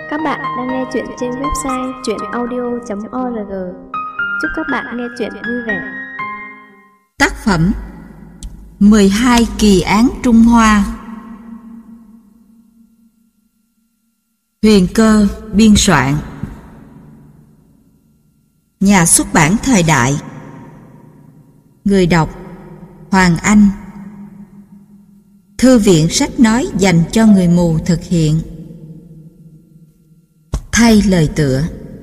Các bạn đang nghe chuyện trên website truyệnaudio.org. Chúc các bạn nghe chuyện vui vẻ. Tác phẩm 12 kỳ án Trung Hoa. Huyền Cơ biên soạn. Nhà xuất bản Thời Đại. Người đọc Hoàng Anh. Thư viện sách nói dành cho người mù thực hiện. Thay lời tựa.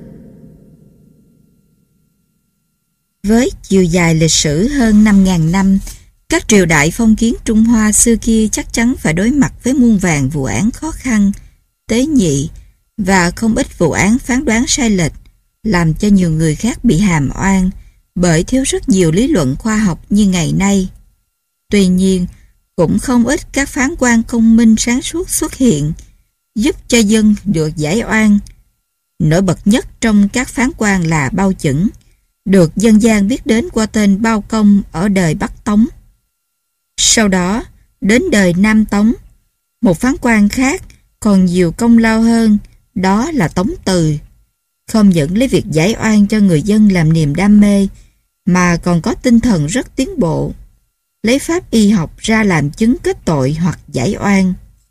Với chiều dài lịch sử hơn 5.000 năm, các triều đại phong kiến Trung Hoa xưa kia chắc chắn phải đối mặt với muôn vàn vụ án khó khăn, tế nhị và không ít vụ án phán đoán sai lệch, làm cho nhiều người khác bị hàm oan bởi thiếu rất nhiều lý luận khoa học như ngày nay. Tuy nhiên, cũng không ít các phán quan công minh sáng suốt xuất hiện, giúp cho dân được giải oan. Nổi bật nhất trong các phán quan là Bao Chững, được dân gian biết đến qua tên Bao Công ở đời Bắc Tống. Sau đó, đến đời Nam Tống, một phán quan khác còn nhiều công lao hơn, đó là Tống Từ. Không những lấy việc giải oan cho người dân làm niềm đam mê, mà còn có tinh thần rất tiến bộ, lấy pháp y học ra làm chứng kết tội hoặc giải oan.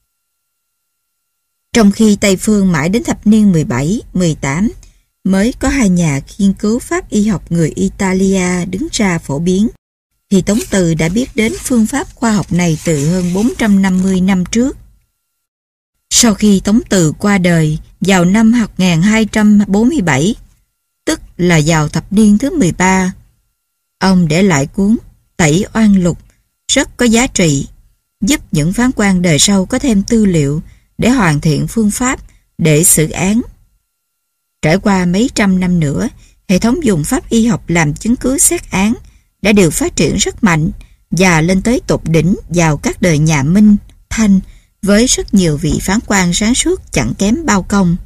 Trong khi Tây Phương mãi đến thập niên 17, 18 mới có hai nhà nghiên cứu pháp y học người Italia đứng ra phổ biến, thì Tống Từ đã biết đến phương pháp khoa học này từ hơn 450 năm trước. Sau khi Tống Từ qua đời vào năm 1247, tức là vào thập niên thứ 13, ông để lại cuốn Tẩy Oan Lục rất có giá trị, giúp những phán quan đời sau có thêm tư liệu để hoàn thiện phương pháp để xử án. Trải qua mấy trăm năm nữa, hệ thống dùng pháp y học làm chứng cứ xét án đã được phát triển rất mạnh và lên tới tột đỉnh vào các đời nhà Minh, Thanh với rất nhiều vị phán quan sáng suốt chẳng kém Bao Công.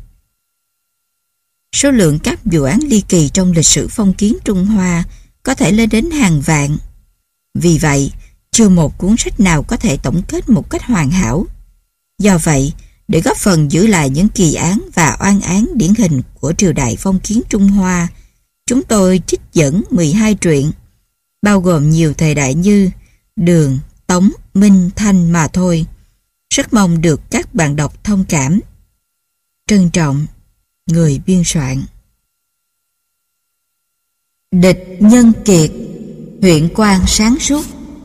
Số lượng các vụ án ly kỳ trong lịch sử phong kiến Trung Hoa có thể lên đến hàng vạn. Vì vậy, chưa một cuốn sách nào có thể tổng kết một cách hoàn hảo. Do vậy, để góp phần giữ lại những kỳ án và oan án điển hình của triều đại phong kiến Trung Hoa, chúng tôi trích dẫn 12 truyện, bao gồm nhiều thời đại như Đường, Tống, Minh, Thanh mà thôi. Rất mong được các bạn đọc thông cảm. Trân trọng, người biên soạn. Địch Nhân Kiệt, huyện quan sáng suốt.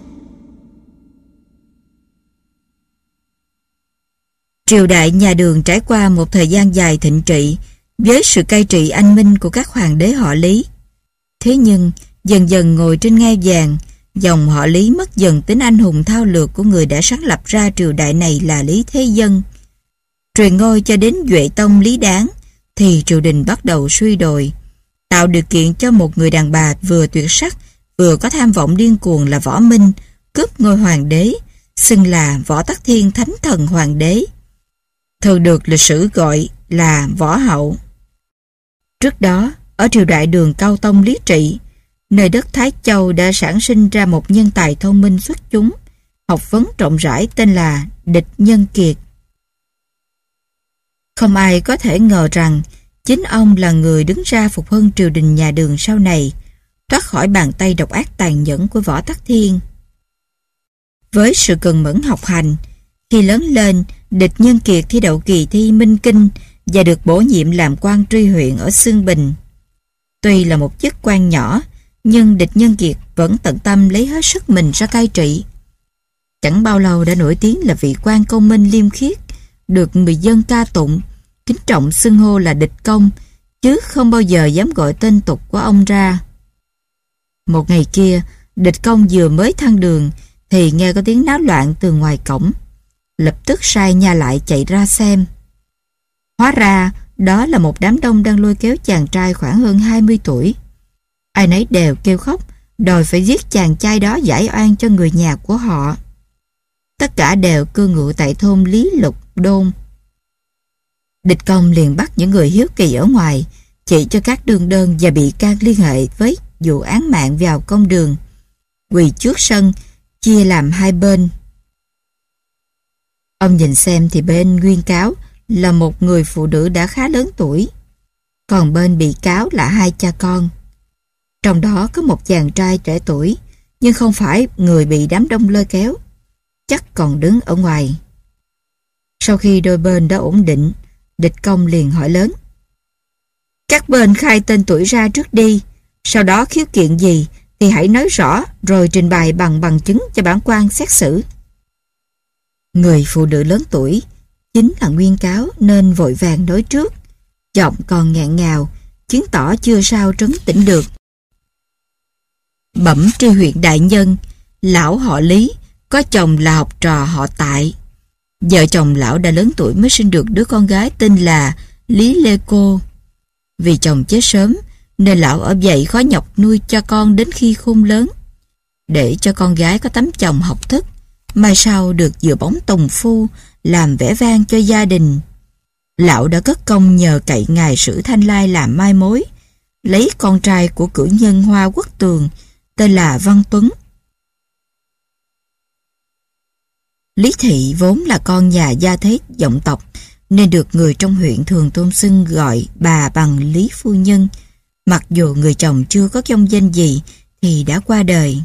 Triều đại nhà Đường trải qua một thời gian dài thịnh trị với sự cai trị anh minh của các hoàng đế họ Lý. Thế nhưng, dần dần ngồi trên ngai vàng, dòng họ Lý mất dần tính anh hùng thao lược của người đã sáng lập ra triều đại này là Lý Thế Dân. Truyền ngôi cho đến Duệ Tông Lý Đáng, thì triều đình bắt đầu suy đồi, tạo điều kiện cho một người đàn bà vừa tuyệt sắc, vừa có tham vọng điên cuồng là Võ Minh, cướp ngôi hoàng đế, xưng là Võ Tắc Thiên Thánh Thần Hoàng đế, thường được lịch sử gọi là Võ Hậu. Trước đó, ở triều đại Đường Cao Tông lý trị, nơi đất Thái Châu đã sản sinh ra một nhân tài thông minh xuất chúng, học vấn rộng rãi tên là Địch Nhân Kiệt. Không ai có thể ngờ rằng chính ông là người đứng ra phục hưng triều đình nhà Đường sau này, thoát khỏi bàn tay độc ác tàn nhẫn của Võ Tắc Thiên. Với sự cần mẫn học hành, khi lớn lên, Địch Nhân Kiệt thi đậu kỳ thi Minh Kinh và được bổ nhiệm làm quan tri huyện ở Xương Bình. Tuy là một chức quan nhỏ, nhưng Địch Nhân Kiệt vẫn tận tâm lấy hết sức mình ra cai trị. Chẳng bao lâu đã nổi tiếng là vị quan công minh liêm khiết, được người dân ca tụng, kính trọng xưng hô là Địch Công, chứ không bao giờ dám gọi tên tục của ông ra. Một ngày kia, Địch Công vừa mới thăng đường thì nghe có tiếng náo loạn từ ngoài cổng, lập tức sai nha lại chạy ra xem. Hóa ra đó là một đám đông đang lôi kéo chàng trai khoảng hơn 20 tuổi. Ai nấy đều kêu khóc, đòi phải giết chàng trai đó giải oan cho người nhà của họ. Tất cả đều cư ngụ tại thôn Lý Lục Đôn. Địch Công liền bắt những người hiếu kỳ ở ngoài, chỉ cho các đương đơn và bị can liên hệ với vụ án mạng vào công đường, quỳ trước sân, chia làm hai bên. Ông nhìn xem thì bên nguyên cáo là một người phụ nữ đã khá lớn tuổi, còn bên bị cáo là hai cha con. Trong đó có một chàng trai trẻ tuổi, nhưng không phải người bị đám đông lôi kéo, chắc còn đứng ở ngoài. Sau khi đôi bên đã ổn định, địch công liền hỏi lớn: các bên khai tên tuổi ra trước đi, sau đó khiếu kiện gì thì hãy nói rõ rồi trình bày bằng bằng chứng cho bản quan xét xử. Người phụ nữ lớn tuổi chính là nguyên cáo nên vội vàng nói trước, giọng còn nghẹn ngào, chứng tỏ chưa sao trấn tĩnh được. Bẩm tri huyện đại nhân, lão họ Lý, có chồng là học trò họ Tại. Vợ chồng lão đã lớn tuổi mới sinh được đứa con gái tên là Lý Lê Cô. Vì chồng chết sớm nên lão ở vậy khó nhọc nuôi cho con đến khi khôn lớn, để cho con gái có tấm chồng học thức, mai sau được dựa bóng tùng phu làm vẻ vang cho gia đình. Lão đã cất công nhờ cậy ngài Sử Thanh Lai làm mai mối, lấy con trai của cử nhân Hoa Quốc Tường tên là Văn Tuấn. Lý Thị vốn là con nhà gia thế vọng tộc, nên được người trong huyện thường tôn xưng gọi bà bằng Lý phu nhân, mặc dù người chồng chưa có công danh gì thì đã qua đời.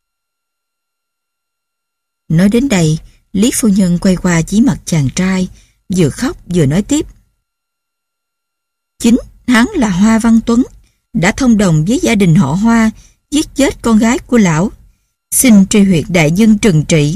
Nói đến đây, Lý phu nhân quay qua chỉ mặt chàng trai, vừa khóc vừa nói tiếp: chính hắn là Hoa Văn Tuấn, đã thông đồng với gia đình họ Hoa giết chết con gái của lão, xin tri huyện đại nhân trừng trị.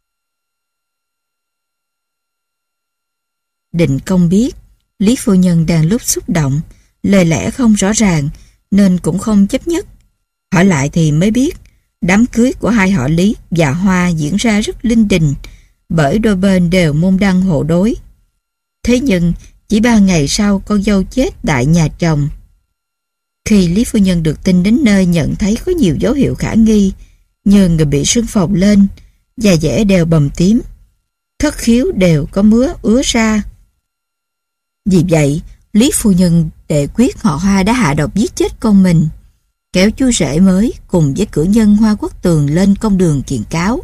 Định công biết Lý phu nhân đang lúc xúc động, lời lẽ không rõ ràng nên cũng không chấp nhất. Hỏi lại thì mới biết đám cưới của hai họ Lý và Hoa diễn ra rất linh đình, bởi đôi bên đều môn đăng hộ đối. Thế nhưng chỉ 3 ngày sau con dâu chết tại nhà chồng. Khi Lý phu nhân được tin đến nơi, nhận thấy có nhiều dấu hiệu khả nghi, như người bị sưng phồng lên, da dẻ đều bầm tím, thất khiếu đều có mứa ứa ra. Vì vậy, Lý phu nhân đệ quyết họ Hoa đã hạ độc giết chết con mình, kéo chú rể mới cùng với cử nhân Hoa Quốc Tường lên công đường kiện cáo.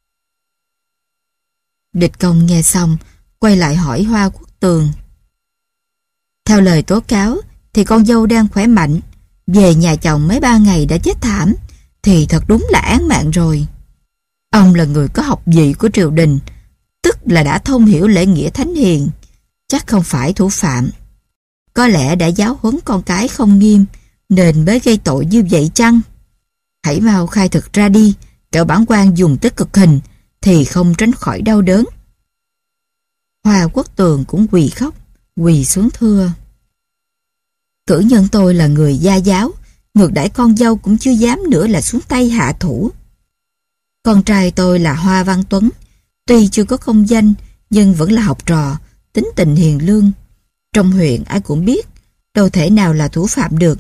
Địch công nghe xong, quay lại hỏi Hoa Quốc Tường: theo lời tố cáo thì con dâu đang khỏe mạnh, về nhà chồng mấy 3 ngày đã chết thảm, thì thật đúng là án mạng rồi. Ông là người có học vị của triều đình, tức là đã thông hiểu lễ nghĩa thánh hiền, chắc không phải thủ phạm. Có lẽ đã giáo huấn con cái không nghiêm nên mới gây tội như vậy chăng? Hãy mau khai thực ra đi, kẻo bản quan dùng tới cực hình thì không tránh khỏi đau đớn. Hoa Quốc Tường cũng quỳ khóc, quỳ xuống thưa: cử nhân tôi là người gia giáo, ngược đãi con dâu cũng chưa dám nữa là xuống tay hạ thủ. Con trai tôi là Hoa Văn Tuấn, tuy chưa có công danh nhưng vẫn là học trò, tính tình hiền lương. Trong huyện ai cũng biết, đâu thể nào là thủ phạm được.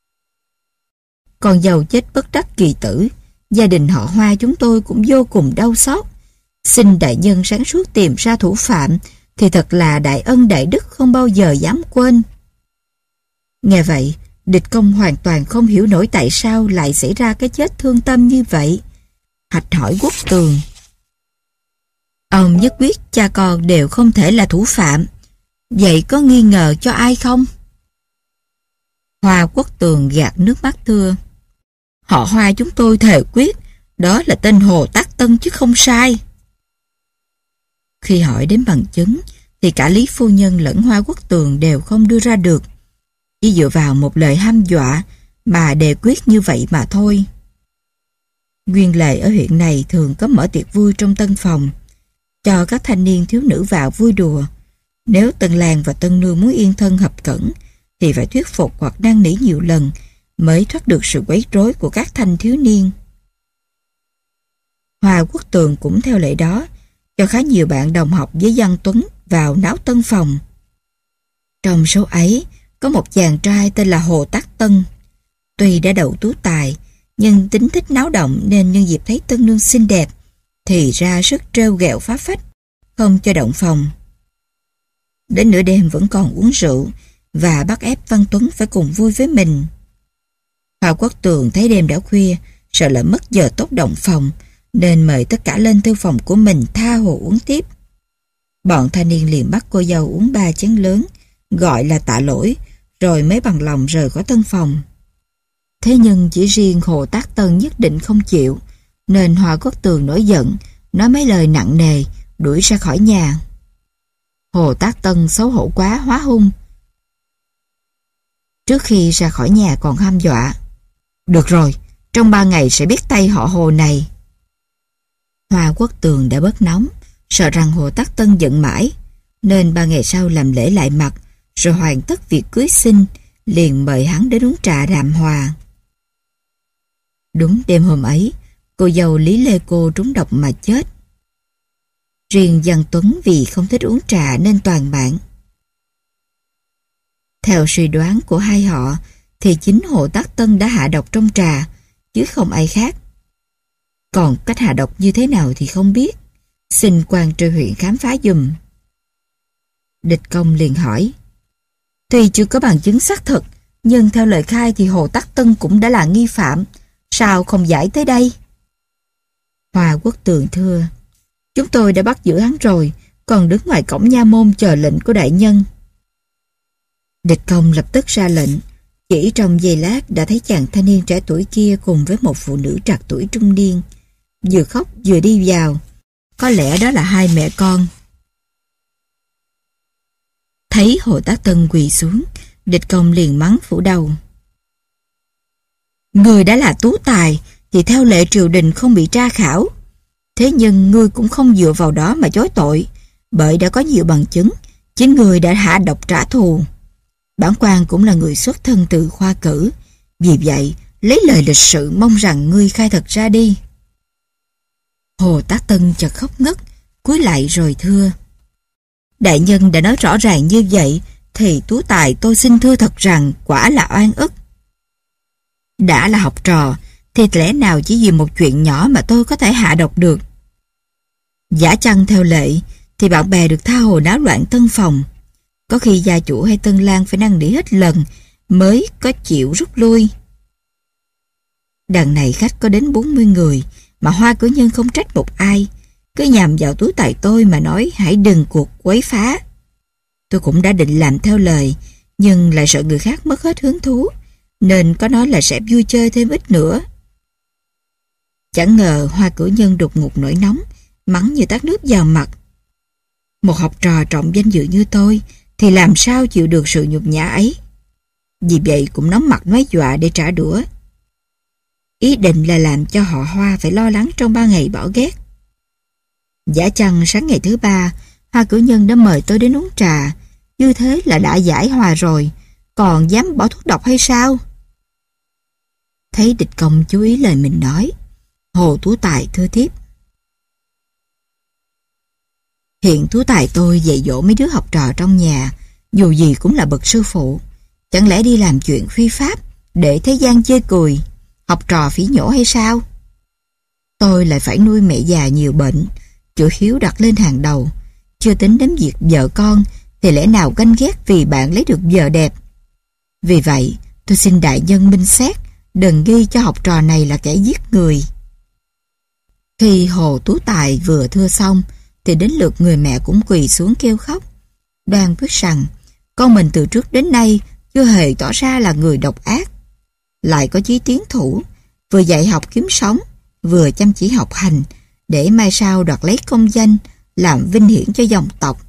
Con dâu chết bất đắc kỳ tử, gia đình họ Hoa chúng tôi cũng vô cùng đau xót. Xin đại nhân sáng suốt tìm ra thủ phạm thì thật là đại ân đại đức không bao giờ dám quên. Nghe vậy, địch công hoàn toàn không hiểu nổi tại sao lại xảy ra cái chết thương tâm như vậy. Hạch hỏi Quốc Tường: ông nhất quyết cha con đều không thể là thủ phạm, vậy có nghi ngờ cho ai không? Hoa Quốc Tường gạt nước mắt thưa: họ Hoa chúng tôi thề quyết đó là tên Hồ Tát Tân chứ không sai. Khi hỏi đến bằng chứng thì cả Lý phu nhân lẫn Hoa Quốc Tường đều không đưa ra được, chỉ dựa vào một lời hăm dọa mà đề quyết như vậy mà thôi. Nguyên lệ ở huyện này thường có mở tiệc vui trong tân phòng, cho các thanh niên thiếu nữ vào vui đùa. Nếu tân lang và tân nương muốn yên thân hợp cẩn thì phải thuyết phục hoặc năn nỉ nhiều lần mới thoát được sự quấy rối của các thanh thiếu niên. Hoa Quốc Tường cũng theo lệ đó cho khá nhiều bạn đồng học với Văn Tuấn vào náo tân phòng. Trong số ấy có một chàng trai tên là Hồ Tát Tân. Tuy đã đậu tú tài nhưng tính thích náo động, nên nhân dịp thấy tân nương xinh đẹp thì ra sức trêu ghẹo phá phách, không cho động phòng. Đến nửa đêm vẫn còn uống rượu và bắt ép Văn Tuấn phải cùng vui với mình. Hoa Quốc Tường thấy đêm đã khuya, sợ lỡ mất giờ tốt động phòng, nên mời tất cả lên thư phòng của mình tha hồ uống tiếp. Bọn thanh niên liền bắt cô dâu uống 3 chén lớn, gọi là tạ lỗi, rồi mới bằng lòng rời khỏi tân phòng. Thế nhưng chỉ riêng Hồ Tác Tân nhất định không chịu, nên Hoa Quốc Tường nổi giận, nói mấy lời nặng nề, đuổi ra khỏi nhà. Hồ Tác Tân xấu hổ quá hóa hung. Trước khi ra khỏi nhà còn hăm dọa: "Được rồi, trong 3 ngày sẽ biết tay họ Hồ này." Hoa Quốc Tường đã bớt nóng, sợ rằng Hồ Tác Tân giận mãi, nên 3 ngày sau làm lễ lại mặt, rồi hoàn tất việc cưới xin, liền mời hắn đến uống trà đàm hòa. Đúng đêm hôm ấy, cô dâu Lý Lê Cô trúng độc mà chết. Riêng Văn Tuấn vì không thích uống trà nên toàn mạng. Theo suy đoán của hai họ, thì chính Hồ Tác Tân đã hạ độc trong trà, chứ không ai khác. Còn cách hạ độc như thế nào thì không biết, xin quan tri huyện khám phá giùm. Địch Công liền hỏi: "Tuy chưa có bằng chứng xác thực, nhưng theo lời khai thì Hồ Tác Tân cũng đã là nghi phạm, sao không giải tới đây?" Hoa Quốc Tường thưa: "Chúng tôi đã bắt giữ hắn rồi, còn đứng ngoài cổng nha môn chờ lệnh của đại nhân." Địch Công lập tức ra lệnh. Chỉ trong giây lát đã thấy chàng thanh niên trẻ tuổi kia cùng với một phụ nữ trạc tuổi trung niên, vừa khóc vừa đi vào. Có lẽ đó là hai mẹ con. Thấy Hồ Tác Tân quỳ xuống, Địch Công liền mắng phủ đầu: "Người đã là tú tài thì theo lệ triều đình không bị tra khảo. Thế nhưng ngươi cũng không dựa vào đó mà chối tội, bởi đã có nhiều bằng chứng, chính ngươi đã hạ độc trả thù. Bản quan cũng là người xuất thân từ khoa cử, vì vậy lấy lời lịch sự mong rằng ngươi khai thật ra đi." Hồ Tác Tân chợt khóc ngất, cúi lại rồi thưa: "Đại nhân đã nói rõ ràng như vậy, thì tú tài tôi xin thưa thật rằng quả là oan ức. Đã là học trò, thì lẽ nào chỉ vì một chuyện nhỏ mà tôi có thể hạ độc được? Giả chăng theo lệ, thì bạn bè được tha hồ náo loạn tân phòng. Có khi gia chủ hay tân lang phải năn nỉ hết lần mới có chịu rút lui. Đằng này khách có đến 40 người, mà Hoa cử nhân không trách một ai, cứ nhằm vào tú tài tôi mà nói hãy đừng cuộc quấy phá. Tôi cũng đã định làm theo lời, nhưng lại sợ người khác mất hết hứng thú, nên có nói là sẽ vui chơi thêm ít nữa." Chẳng ngờ Hoa cử nhân đột ngột nổi nóng, mắng như tát nước vào mặt. Một học trò trọng danh dự như tôi thì làm sao chịu được sự nhục nhã ấy. Vì vậy cũng nóng mặt nói dọa để trả đũa. Ý định là làm cho họ Hoa phải lo lắng trong 3 ngày bỏ ghét. Giả chăng sáng ngày thứ 3, Hoa cử nhân đã mời tôi đến uống trà, như thế là đã giải hòa rồi, còn dám bỏ thuốc độc hay sao? Thấy Địch Công chú ý lời mình nói, Hồ Tú Tài thưa tiếp: "Hiện tú tài tôi dạy dỗ mấy đứa học trò trong nhà, dù gì cũng là bậc sư phụ, chẳng lẽ đi làm chuyện phi pháp để thế gian chê cười, học trò phỉ nhổ hay sao? Tôi lại phải nuôi mẹ già nhiều bệnh, chữ hiếu đặt lên hàng đầu, chưa tính đến việc vợ con thì lẽ nào ganh ghét vì bạn lấy được vợ đẹp. Vì vậy tôi xin đại nhân minh xét, đừng ghi cho học trò này là kẻ giết người." Khi Hồ Tú Tài vừa thưa xong thì đến lượt người mẹ cũng quỳ xuống kêu khóc, đoan quyết rằng con mình từ trước đến nay chưa hề tỏ ra là người độc ác, lại có chí tiến thủ, vừa dạy học kiếm sống, vừa chăm chỉ học hành, để mai sau đoạt lấy công danh, làm vinh hiển cho dòng tộc.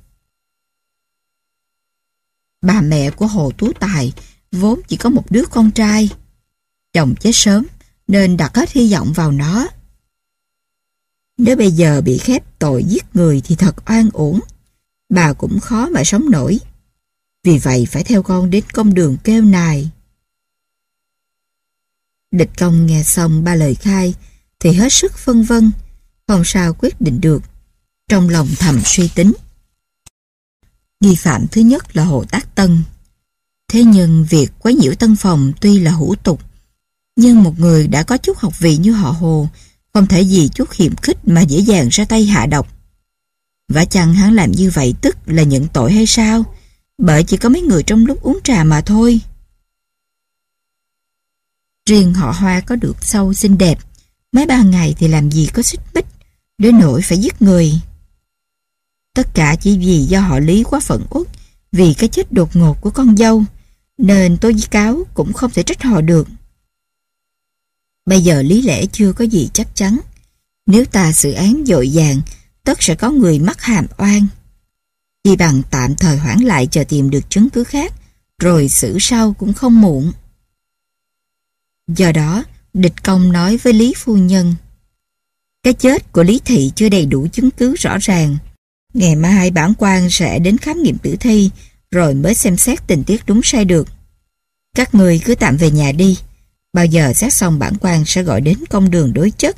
Bà mẹ của Hồ Tú Tài vốn chỉ có một đứa con trai, chồng chết sớm nên đặt hết hy vọng vào nó. Nếu bây giờ bị khép tội giết người thì thật oan uổng, bà cũng khó mà sống nổi. Vì vậy phải theo con đến công đường kêu nài. Địch Công nghe xong 3 lời khai thì hết sức phân vân, không sao quyết định được. Trong lòng thầm suy tính. Nghi phạm thứ nhất là Hồ Tác Tân. Thế nhưng việc quấy nhiễu tân phòng tuy là hủ tục, nhưng một người đã có chút học vị như họ Hồ không thể vì chút hiềm khích mà dễ dàng ra tay hạ độc. Vả chăng hắn làm như vậy tức là nhận tội hay sao? Bởi chỉ có mấy người trong lúc uống trà mà thôi. Riêng họ Hoa có được sâu xinh đẹp, mấy 3 ngày thì làm gì có xích mích đến nỗi phải giết người. Tất cả chỉ vì do họ Lý quá phẫn uất vì cái chết đột ngột của con dâu, nên tố cáo cũng không thể trách họ được. Bây giờ lý lẽ chưa có gì chắc chắn. Nếu ta xử án dội vàng, tất sẽ có người mắc hàm oan. Chỉ bằng tạm thời hoãn lại chờ tìm được chứng cứ khác, rồi xử sau cũng không muộn. Do đó, Địch Công nói với Lý phu nhân: cái chết của Lý Thị chưa đầy đủ chứng cứ rõ ràng. Ngày mai bản quan sẽ đến khám nghiệm tử thi, rồi mới xem xét tình tiết đúng sai được. Các người cứ tạm về nhà đi. Bao giờ xét xong bản quan sẽ gọi đến công đường đối chất.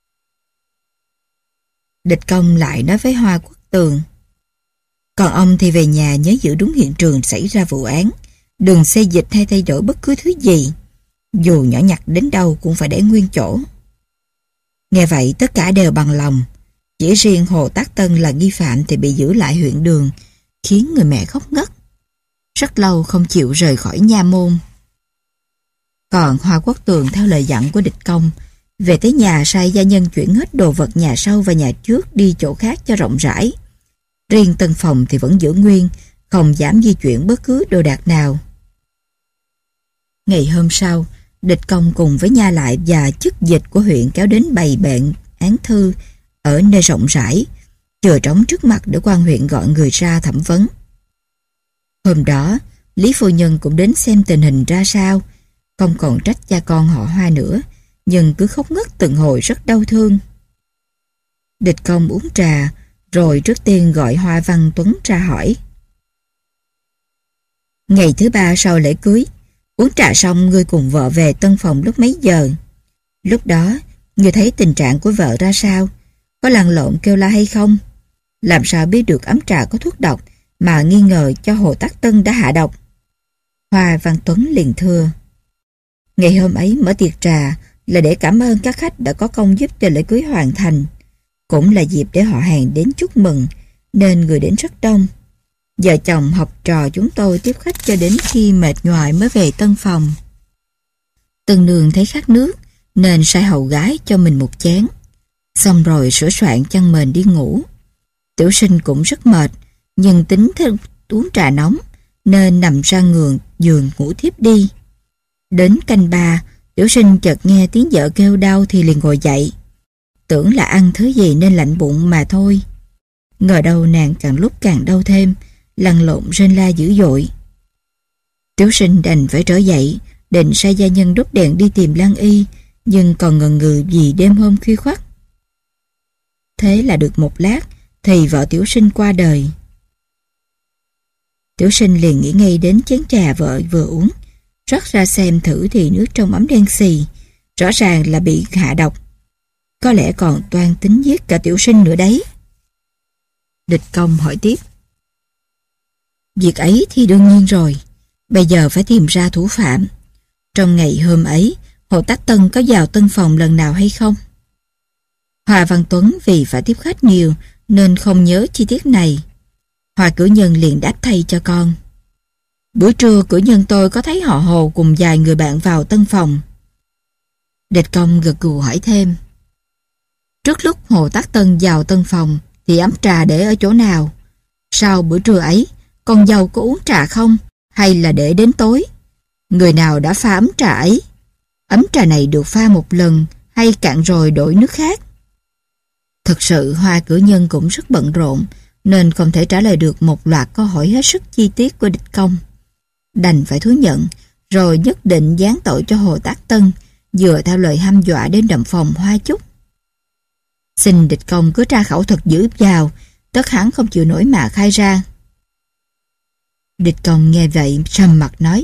Địch Công lại nói với Hoa Quốc Tường: còn ông thì về nhà nhớ giữ đúng hiện trường xảy ra vụ án, đừng xê dịch hay thay đổi bất cứ thứ gì. Dù nhỏ nhặt đến đâu cũng phải để nguyên chỗ. Nghe vậy tất cả đều bằng lòng. Chỉ riêng Hồ Tác Tân là nghi phạm thì bị giữ lại huyện đường, khiến người mẹ khóc ngất. Rất lâu không chịu rời khỏi nha môn. Còn Hoa Quốc Tường theo lời dặn của Địch Công, về tới nhà sai gia nhân chuyển hết đồ vật nhà sau và nhà trước đi chỗ khác cho rộng rãi. Riêng tân phòng thì vẫn giữ nguyên, không dám di chuyển bất cứ đồ đạc nào. Ngày hôm sau, Địch Công cùng với nha lại và chức dịch của huyện kéo đến bày biện án thư ở nơi rộng rãi, chừa trống trước mặt để quan huyện gọi người ra thẩm vấn. Hôm đó, Lý phu nhân cũng đến xem tình hình ra sao, không còn trách cha con họ Hoa nữa, nhưng cứ khóc ngất từng hồi rất đau thương. Địch Công uống trà, rồi trước tiên gọi Hoa Văn Tuấn ra hỏi. Ngày thứ 3 sau lễ cưới, uống trà xong ngươi cùng vợ về tân phòng lúc mấy giờ? Lúc đó, ngươi thấy tình trạng của vợ ra sao? Có lăn lộn kêu la hay không? Làm sao biết được ấm trà có thuốc độc mà nghi ngờ cho Hồ Tác Tân đã hạ độc? Hoa Văn Tuấn liền thưa: ngày hôm ấy mở tiệc trà là để cảm ơn các khách đã có công giúp cho lễ cưới hoàn thành. Cũng là dịp để họ hàng đến chúc mừng, nên người đến rất đông. Vợ chồng học trò chúng tôi tiếp khách cho đến khi mệt nhoài mới về tân phòng. Tân nương thấy khát nước, nên sai hầu gái cho mình một chén. Xong rồi sửa soạn chăn mền đi ngủ. Tiểu sinh cũng rất mệt, nhưng tính theo uống trà nóng, nên nằm ra giường ngủ thiếp đi. Đến canh 3, tiểu sinh chợt nghe tiếng vợ kêu đau thì liền ngồi dậy. Tưởng là ăn thứ gì nên lạnh bụng mà thôi. Ngờ đâu nàng càng lúc càng đau thêm, lăn lộn rên la dữ dội. Tiểu sinh đành phải trở dậy, định sai gia nhân đốt đèn đi tìm Lan Y, nhưng còn ngần ngừ vì đêm hôm khuya khoắt. Thế là được một lát, thì vợ tiểu sinh qua đời. Tiểu sinh liền nghĩ ngay đến chén trà vợ vừa uống, rót ra xem thử thì nước trong ấm đen xì, rõ ràng là bị hạ độc. Có lẽ còn toan tính giết cả tiểu sinh nữa đấy. Địch Công hỏi tiếp: việc ấy thì đương nhiên rồi, bây giờ phải tìm ra thủ phạm. Trong ngày hôm ấy, Hồ Tác Tân có vào tân phòng lần nào hay không? Hoa Văn Tuấn vì phải tiếp khách nhiều nên không nhớ chi tiết này. Hoa cử nhân liền đáp thay cho con: buổi trưa cử nhân tôi có thấy họ Hồ cùng vài người bạn vào tân phòng. Địch Công gật gù hỏi thêm: trước lúc Hồ Tác Tân vào tân phòng thì ấm trà để ở chỗ nào? Sau bữa trưa ấy, con dâu có uống trà không? Hay là để đến tối? Người nào đã pha ấm trà ấy? Ấm trà này được pha một lần hay cạn rồi đổi nước khác? Thực sự Hoa cử nhân cũng rất bận rộn, nên không thể trả lời được một loạt câu hỏi hết sức chi tiết của Địch Công. Đành phải thú nhận, rồi nhất định giáng tội cho Hồ Tác Tân, dựa theo lời hăm dọa đến đậm phòng Hoa Chúc. Xin Địch Công cứ tra khẩu thật dữ vào, tất hắn không chịu nổi mà khai ra. Địch Công nghe vậy trầm mặt nói: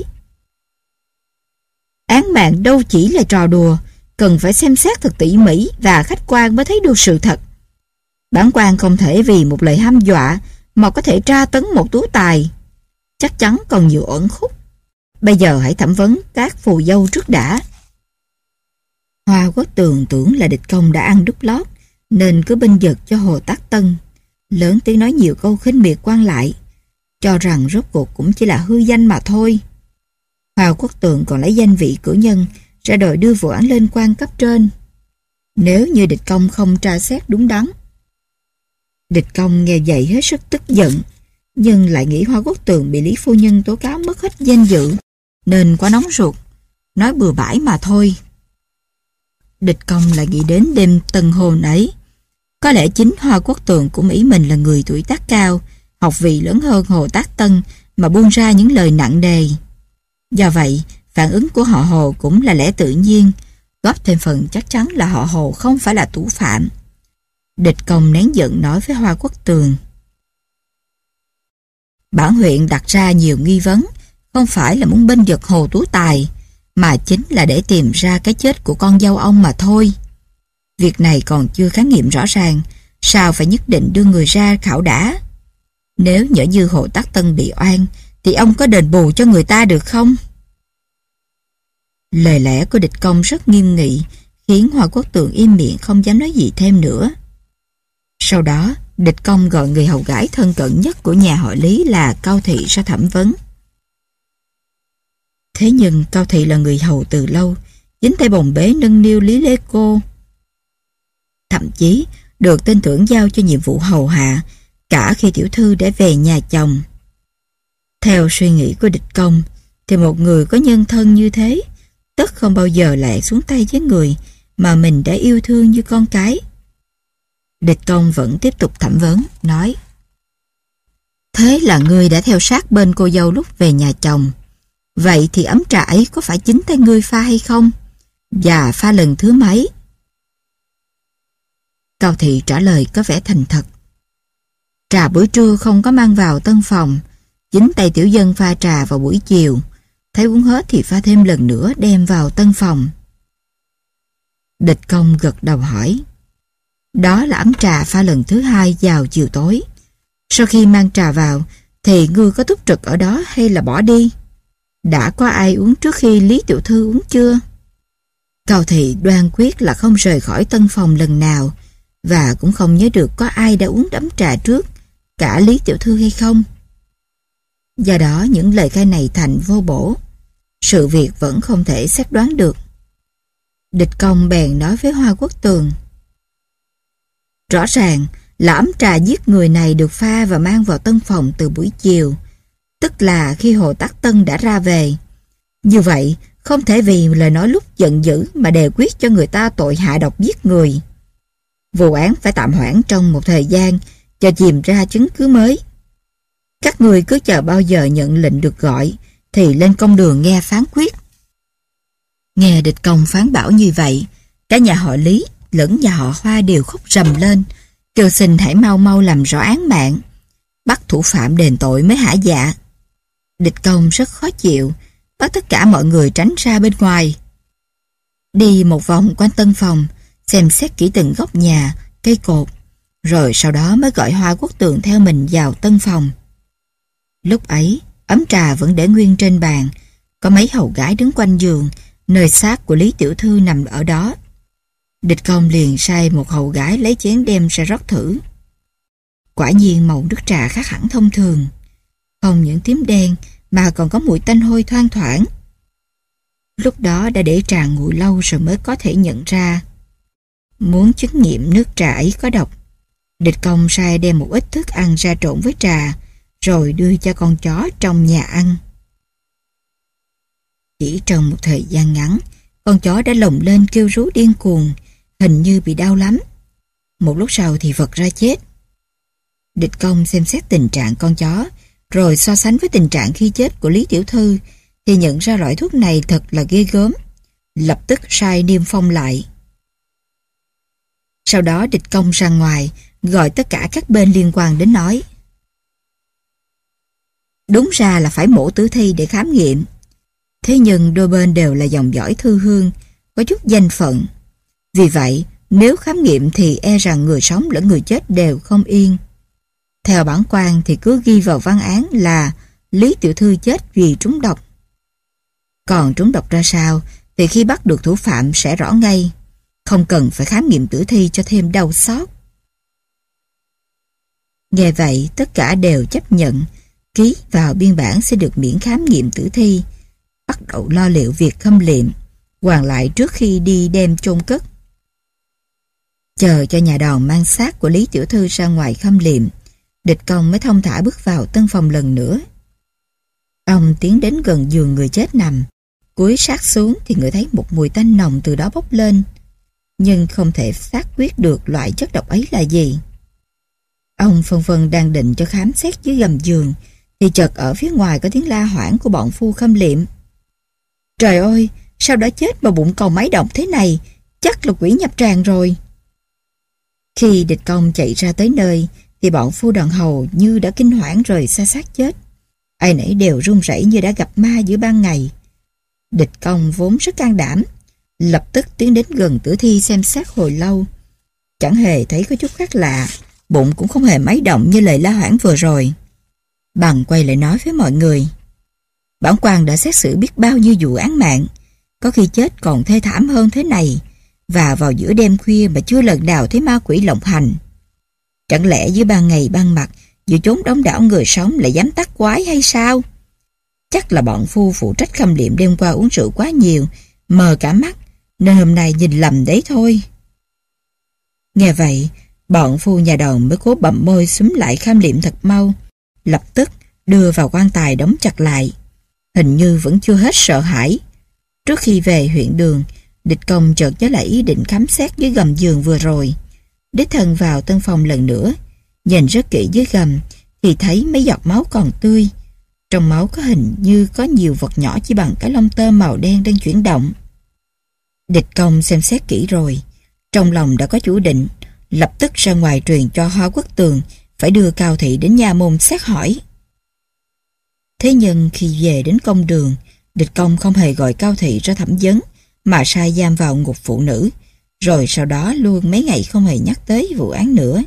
án mạng đâu chỉ là trò đùa, cần phải xem xét thật tỉ mỉ và khách quan mới thấy được sự thật. Bản quan không thể vì một lời hăm dọa mà có thể tra tấn một tú tài. Chắc chắn còn nhiều uẩn khúc. Bây giờ hãy thẩm vấn các phù dâu trước đã. Hoa Quốc Tường tưởng là Địch Công đã ăn đút lót, nên cứ bênh vực cho Hồ Tác Tân, lớn tiếng nói nhiều câu khinh miệt quan lại, cho rằng rốt cuộc cũng chỉ là hư danh mà thôi. Hoa Quốc Tường còn lấy danh vị cử nhân ra đòi đưa vụ án lên quan cấp trên. Nếu như Địch Công không tra xét đúng đắn, Địch Công nghe vậy hết sức tức giận, nhưng lại nghĩ Hoa Quốc Tường bị Lý phu nhân tố cáo mất hết danh dự, nên quá nóng ruột, nói bừa bãi mà thôi. Địch Công lại nghĩ đến đêm tân hôn ấy. Có lẽ chính Hoa Quốc Tường cũng nghĩ mình là người tuổi tác cao, học vị lớn hơn Hồ Tác Tân mà buông ra những lời nặng nề. Do vậy, phản ứng của họ Hồ cũng là lẽ tự nhiên, góp thêm phần chắc chắn là họ Hồ không phải là thủ phạm. Địch Công nén giận nói với Hoa Quốc Tường: Bản huyện đặt ra nhiều nghi vấn, không phải là muốn bênh vực Hồ Tú Tài, mà chính là để tìm ra cái chết của con dâu ông mà thôi. Việc này còn chưa khám nghiệm rõ ràng, sao phải nhất định đưa người ra khảo đả? Nếu nhỡ như Hồ Tác Tân bị oan, thì ông có đền bù cho người ta được không? Lời lẽ của Địch Công rất nghiêm nghị, khiến Hoa Quốc Tường im miệng không dám nói gì thêm nữa. Sau đó, Địch Công gọi người hầu gái thân cận nhất của nhà họ Lý là Cao Thị ra thẩm vấn. Thế nhưng Cao Thị là người hầu từ lâu, chính tay bồng bế nâng niu Lý Lê Cô. Thậm chí được tin tưởng giao cho nhiệm vụ hầu hạ, cả khi tiểu thư đã về nhà chồng. Theo suy nghĩ của Địch Công, thì một người có nhân thân như thế, tất không bao giờ lại xuống tay với người mà mình đã yêu thương như con cái. Địch Công vẫn tiếp tục thẩm vấn, nói: Thế là ngươi đã theo sát bên cô dâu lúc về nhà chồng. Vậy thì ấm trà ấy có phải chính tay ngươi pha hay không? Và pha lần thứ mấy? Cao Thị trả lời có vẻ thành thật: Trà buổi trưa không có mang vào tân phòng, chính tay tiểu dân pha trà vào buổi chiều, thấy uống hết thì pha thêm lần nữa đem vào tân phòng. Địch Công gật đầu hỏi: Đó là ấm trà pha lần thứ hai vào chiều tối. Sau khi mang trà vào thì ngươi có túc trực ở đó hay là bỏ đi? Đã có ai uống trước khi Lý tiểu thư uống chưa? Cao Thị đoan quyết là không rời khỏi tân phòng lần nào, và cũng không nhớ được có ai đã uống ấm trà trước, cả Lý tiểu thư hay không. Do đó những lời khai này thành vô bổ, sự việc vẫn không thể xét đoán được. Địch Công bèn nói với Hoa Quốc Tường: Rõ ràng là ấm trà giết người này được pha và mang vào tân phòng từ buổi chiều, tức là khi Hồ Tác Tân đã ra về. Như vậy, không thể vì lời nói lúc giận dữ mà đề quyết cho người ta tội hạ độc giết người. Vụ án phải tạm hoãn trong một thời gian, cho tìm ra chứng cứ mới. Các người cứ chờ bao giờ nhận lệnh được gọi, thì lên công đường nghe phán quyết. Nghe Địch Công phán bảo như vậy, cả nhà họ Lý lẫn nhà họ Hoa đều khóc rầm lên, kêu xin hãy mau mau làm rõ án mạng, bắt thủ phạm đền tội mới hả dạ. Địch Công rất khó chịu, bắt tất cả mọi người tránh ra bên ngoài. Đi một vòng quanh tân phòng, xem xét kỹ từng góc nhà, cây cột, rồi sau đó mới gọi Hoa Quốc Tường theo mình vào tân phòng. Lúc ấy, ấm trà vẫn để nguyên trên bàn, có mấy hầu gái đứng quanh giường, nơi xác của Lý tiểu thư nằm ở đó. Địch Công liền sai một hầu gái lấy chén đem ra rót thử. Quả nhiên màu nước trà khác hẳn thông thường, không những tím đen mà còn có mùi tanh hôi thoang thoảng. Lúc đó đã để trà nguội lâu rồi mới có thể nhận ra. Muốn chứng nghiệm nước trà ấy có độc, Địch Công sai đem một ít thức ăn ra trộn với trà, rồi đưa cho con chó trong nhà ăn. Chỉ trong một thời gian ngắn, con chó đã lồng lên kêu rú điên cuồng, hình như bị đau lắm. Một lúc sau thì vật ra chết. Địch Công xem xét tình trạng con chó, rồi so sánh với tình trạng khi chết của Lý tiểu thư, thì nhận ra loại thuốc này thật là ghê gớm, lập tức sai niêm phong lại. Sau đó Địch Công ra ngoài, gọi tất cả các bên liên quan đến nói: Đúng ra là phải mổ tử thi để khám nghiệm. Thế nhưng đôi bên đều là dòng dõi thư hương, có chút danh phận. Vì vậy, nếu khám nghiệm thì e rằng người sống lẫn người chết đều không yên. Theo bản quan thì cứ ghi vào văn án là Lý tiểu thư chết vì trúng độc. Còn trúng độc ra sao thì khi bắt được thủ phạm sẽ rõ ngay, không cần phải khám nghiệm tử thi cho thêm đau xót. Nghe vậy, tất cả đều chấp nhận, ký vào biên bản sẽ được miễn khám nghiệm tử thi, bắt đầu lo liệu việc khâm liệm, hoàn lại trước khi đi đem chôn cất. Chờ cho nhà đòn mang xác của Lý tiểu thư ra ngoài khâm liệm, Địch Công mới thong thả bước vào tân phòng lần nữa. Ông tiến đến gần giường người chết nằm, cúi sát xuống thì ngửi thấy một mùi tanh nồng từ đó bốc lên, nhưng không thể xác quyết được loại chất độc ấy là gì. Ông phân vân đang định cho khám xét dưới gầm giường, thì chợt ở phía ngoài có tiếng la hoảng của bọn phu khâm liệm. Trời ơi, sao đã chết mà bụng còn máy động thế này, chắc là quỷ nhập tràng rồi. Khi Địch Công chạy ra tới nơi, thì bọn phu đàn hầu như đã kinh hoảng rời xa xác chết. Ai nấy đều run rẩy như đã gặp ma giữa ban ngày. Địch Công vốn rất can đảm, lập tức tiến đến gần tử thi xem xét hồi lâu. Chẳng hề thấy có chút khác lạ, bụng cũng không hề máy động như lời la hoảng vừa rồi. Bằng quay lại nói với mọi người: Bản quan đã xét xử biết bao nhiêu vụ án mạng, có khi chết còn thê thảm hơn thế này, và vào giữa đêm khuya mà chưa lần nào thấy ma quỷ lộng hành. Chẳng lẽ dưới ban ngày ban mặt, giữa chốn đông đảo người sống lại dám tác quái hay sao? Chắc là bọn phu phụ trách khâm liệm đêm qua uống rượu quá nhiều, mờ cả mắt, nên hôm nay nhìn lầm đấy thôi. Nghe vậy, bọn phu nhà đòn mới cố bậm môi xúm lại khâm liệm thật mau, lập tức đưa vào quan tài đóng chặt lại. Hình như vẫn chưa hết sợ hãi. Trước khi về huyện đường, Địch Công chợt nhớ lại ý định khám xét dưới gầm giường vừa rồi. Đích thân vào tân phòng lần nữa, nhìn rất kỹ dưới gầm thì thấy mấy giọt máu còn tươi. Trong máu có hình như có nhiều vật nhỏ chỉ bằng cái lông tơ màu đen đang chuyển động. Địch Công xem xét kỹ rồi, trong lòng đã có chủ định, lập tức ra ngoài truyền cho Hoa Quốc Tường phải đưa Cao Thị đến nha môn xét hỏi. Thế nhưng khi về đến công đường, Địch Công không hề gọi Cao Thị ra thẩm vấn, mà sai giam vào ngục phụ nữ, rồi sau đó luôn mấy ngày không hề nhắc tới vụ án nữa.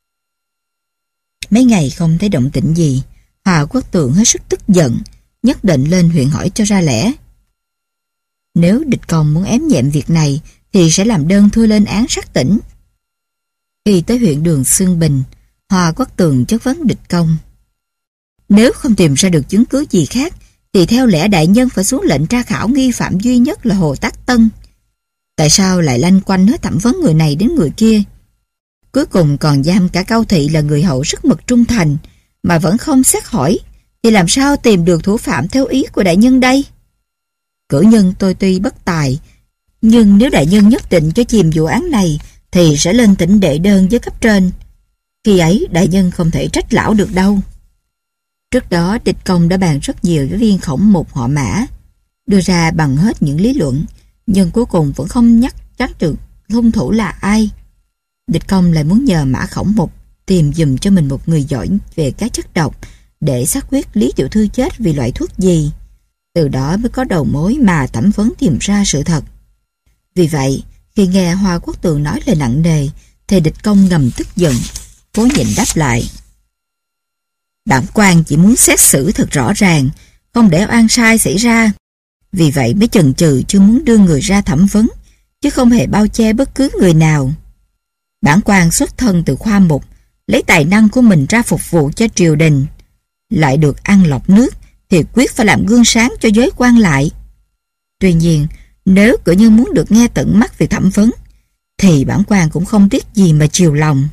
Mấy ngày không thấy động tĩnh gì, Hoa Quốc Tường hết sức tức giận, nhất định lên huyện hỏi cho ra lẽ. Nếu Địch Công muốn ém nhẹm việc này thì sẽ làm đơn thưa lên án sát tỉnh. Khi tới huyện đường Xương Bình, Hoa Quốc Tường chất vấn Địch Công: Nếu không tìm ra được chứng cứ gì khác thì theo lẽ đại nhân phải xuống lệnh tra khảo nghi phạm duy nhất là Hồ Tác Tân. Tại sao lại lanh quanh hết thẩm vấn người này đến người kia? Cuối cùng còn giam cả Cao Thị là người hậu rất mực trung thành, mà vẫn không xét hỏi, thì làm sao tìm được thủ phạm theo ý của đại nhân đây? Cử nhân tôi tuy bất tài, nhưng nếu đại nhân nhất định cho chìm vụ án này thì sẽ lên tỉnh đệ đơn với cấp trên. Khi ấy đại nhân không thể trách lão được đâu. Trước đó Địch Công đã bàn rất nhiều với viên khổng mục họ Mã, đưa ra bằng hết những lý luận, nhưng cuối cùng vẫn không nhắc chắc được hung thủ là ai. Địch Công lại muốn nhờ Mã Khổng Mục tìm giùm cho mình một người giỏi về các chất độc để xác quyết Lý tiểu thư chết vì loại thuốc gì. Từ đó mới có đầu mối mà thẩm vấn tìm ra sự thật. Vì vậy, khi nghe Hoa Quốc Tường nói lời nặng nề, thì Địch Công ngầm tức giận, cố nhịn đáp lại: Bản quan chỉ muốn xét xử thật rõ ràng, không để oan sai xảy ra. Vì vậy mới chần chừ chưa muốn đưa người ra thẩm vấn, chứ không hề bao che bất cứ người nào. Bản quan xuất thân từ khoa mục, lấy tài năng của mình ra phục vụ cho triều đình, lại được ăn lọc nước thì quyết phải làm gương sáng cho giới quan lại. Tuy nhiên, nếu cử nhân muốn được nghe tận mắt việc thẩm vấn, thì bản quan cũng không tiếc gì mà chiều lòng.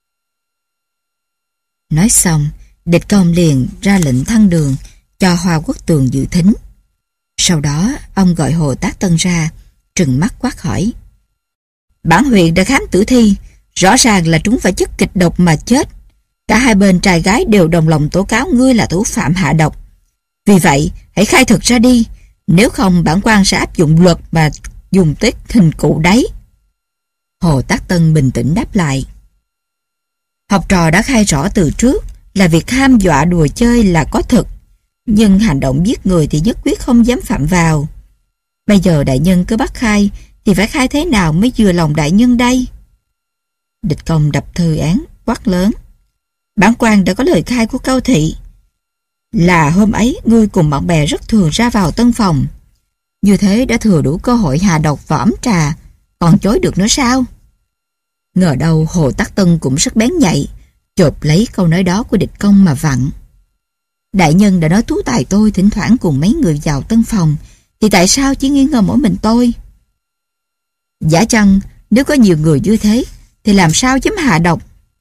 Nói xong, Địch Công liền ra lệnh thăng đường cho Hoa Quốc Tường dự thính. Sau đó, ông gọi Hồ Tác Tân ra, trừng mắt quát hỏi: Bản huyện đã khám tử thi, rõ ràng là trúng phải chất kịch độc mà chết. Cả hai bên trai gái đều đồng lòng tố cáo ngươi là thủ phạm hạ độc. Vì vậy, hãy khai thật ra đi, nếu không bản quan sẽ áp dụng luật mà dùng tới hình cụ đấy. Hồ Tác Tân bình tĩnh đáp lại: Học trò đã khai rõ từ trước là việc ham dọa đùa chơi là có thực, nhưng hành động giết người thì nhất quyết không dám phạm vào. Bây giờ đại nhân cứ bắt khai thì phải khai thế nào mới vừa lòng đại nhân đây? Địch Công đập thư án quát lớn: Bản quan đã có lời khai của Cao Thị là hôm ấy ngươi cùng bạn bè rất thường ra vào tân phòng, như thế đã thừa đủ cơ hội hạ độc vào ấm trà, còn chối được nữa sao? Ngờ đâu Hồ Tác Tân cũng rất bén nhạy, chộp lấy câu nói đó của Địch Công mà vặn: Đại nhân đã nói tú tài tôi thỉnh thoảng cùng mấy người vào tân phòng, thì tại sao chỉ nghi ngờ mỗi mình tôi? Giả chăng nếu có nhiều người như thế thì làm sao dám hạ độc?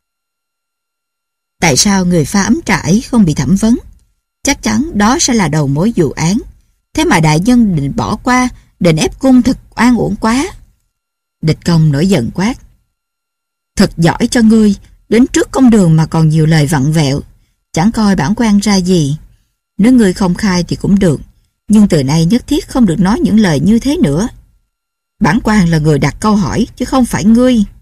Tại sao người pha ấm trải không bị thẩm vấn? Chắc chắn đó sẽ là đầu mối vụ án. Thế mà đại nhân định bỏ qua, định ép cung thật oan uổng quá. Địch Công nổi giận quát. Thật giỏi cho ngươi, đến trước công đường mà còn nhiều lời vặn vẹo, chẳng coi bản quan ra gì. Nếu ngươi không khai thì cũng được, nhưng từ nay nhất thiết không được nói những lời như thế nữa. Bản quan là người đặt câu hỏi chứ không phải ngươi.